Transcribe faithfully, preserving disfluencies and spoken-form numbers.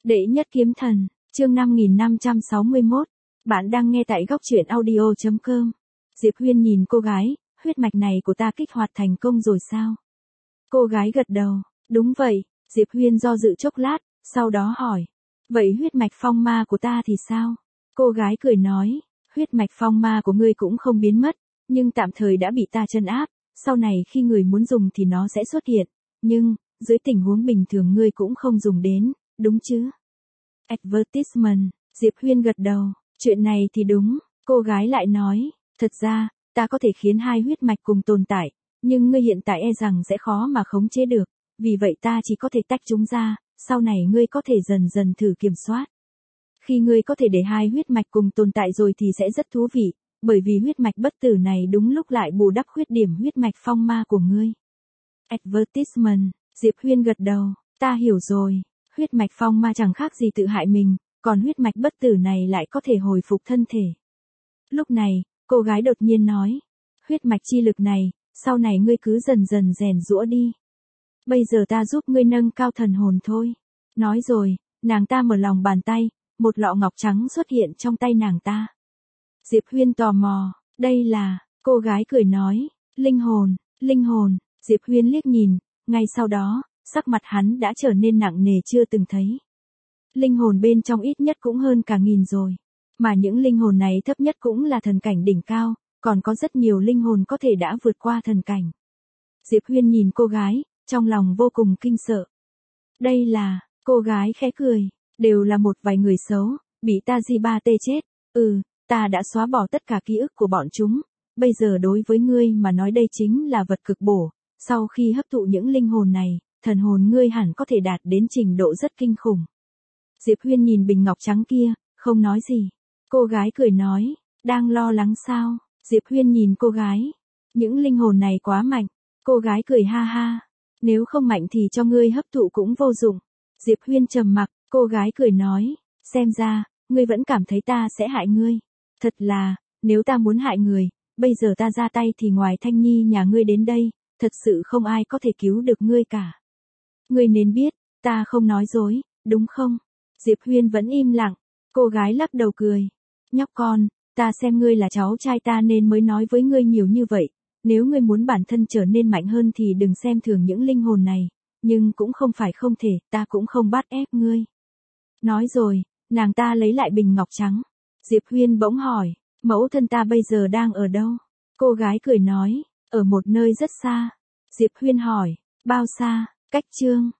Đệ nhất kiếm thần, chương năm nghìn năm trăm sáu mươi mốt. Bạn đang nghe tại góc truyện audio chấm com. Diệp Huyên nhìn cô gái, huyết mạch này của ta kích hoạt thành công rồi sao? Cô gái gật đầu, đúng vậy. Diệp Huyên do dự chốc lát, sau đó hỏi. Vậy huyết mạch phong ma của ta thì sao? Cô gái cười nói, huyết mạch phong ma của ngươi cũng không biến mất, nhưng tạm thời đã bị ta trấn áp, sau này khi người muốn dùng thì nó sẽ xuất hiện, nhưng, dưới tình huống bình thường ngươi cũng không dùng đến, đúng chứ? Advertisement, Diệp Huyên gật đầu, chuyện này thì đúng, cô gái lại nói, thật ra, ta có thể khiến hai huyết mạch cùng tồn tại, nhưng ngươi hiện tại e rằng sẽ khó mà khống chế được, vì vậy ta chỉ có thể tách chúng ra, sau này ngươi có thể dần dần thử kiểm soát. Khi ngươi có thể để hai huyết mạch cùng tồn tại rồi thì sẽ rất thú vị, bởi vì huyết mạch bất tử này đúng lúc lại bù đắp khuyết điểm huyết mạch phong ma của ngươi. Advertisement, Diệp Huyên gật đầu, ta hiểu rồi, huyết mạch phong ma chẳng khác gì tự hại mình, còn huyết mạch bất tử này lại có thể hồi phục thân thể. Lúc này, cô gái đột nhiên nói, huyết mạch chi lực này, sau này ngươi cứ dần dần rèn giũa đi. Bây giờ ta giúp ngươi nâng cao thần hồn thôi. Nói rồi, nàng ta mở lòng bàn tay, một lọ ngọc trắng xuất hiện trong tay nàng ta. Diệp Huyên tò mò, đây là, cô gái cười nói, linh hồn, linh hồn. Diệp Huyên liếc nhìn, ngay sau đó, sắc mặt hắn đã trở nên nặng nề chưa từng thấy. Linh hồn bên trong ít nhất cũng hơn cả nghìn rồi, mà những linh hồn này thấp nhất cũng là thần cảnh đỉnh cao, còn có rất nhiều linh hồn có thể đã vượt qua thần cảnh. Diệp Huyên nhìn cô gái, trong lòng vô cùng kinh sợ. Đây là, cô gái khẽ cười, đều là một vài người xấu, bị ta di ba tê chết, ừ, ta đã xóa bỏ tất cả ký ức của bọn chúng, bây giờ đối với ngươi mà nói đây chính là vật cực bổ, sau khi hấp thụ những linh hồn này, thần hồn ngươi hẳn có thể đạt đến trình độ rất kinh khủng. Diệp Huyên nhìn bình ngọc trắng kia, không nói gì. Cô gái cười nói, đang lo lắng sao? Diệp Huyên nhìn cô gái, những linh hồn này quá mạnh. Cô gái cười ha ha, nếu không mạnh thì cho ngươi hấp thụ cũng vô dụng. Diệp Huyên trầm mặc, cô gái cười nói, xem ra, ngươi vẫn cảm thấy ta sẽ hại ngươi. Thật là, nếu ta muốn hại người, bây giờ ta ra tay thì ngoài Thanh Nhi nhà ngươi đến đây, thật sự không ai có thể cứu được ngươi cả. Ngươi nên biết, ta không nói dối, đúng không? Diệp Huyên vẫn im lặng, cô gái lắc đầu cười. Nhóc con, ta xem ngươi là cháu trai ta nên mới nói với ngươi nhiều như vậy. Nếu ngươi muốn bản thân trở nên mạnh hơn thì đừng xem thường những linh hồn này, nhưng cũng không phải không thể, ta cũng không bắt ép ngươi. Nói rồi, nàng ta lấy lại bình ngọc trắng. Diệp Huyên bỗng hỏi, mẫu thân ta bây giờ đang ở đâu? Cô gái cười nói, ở một nơi rất xa. Diệp Huyên hỏi, bao xa? Cách Chương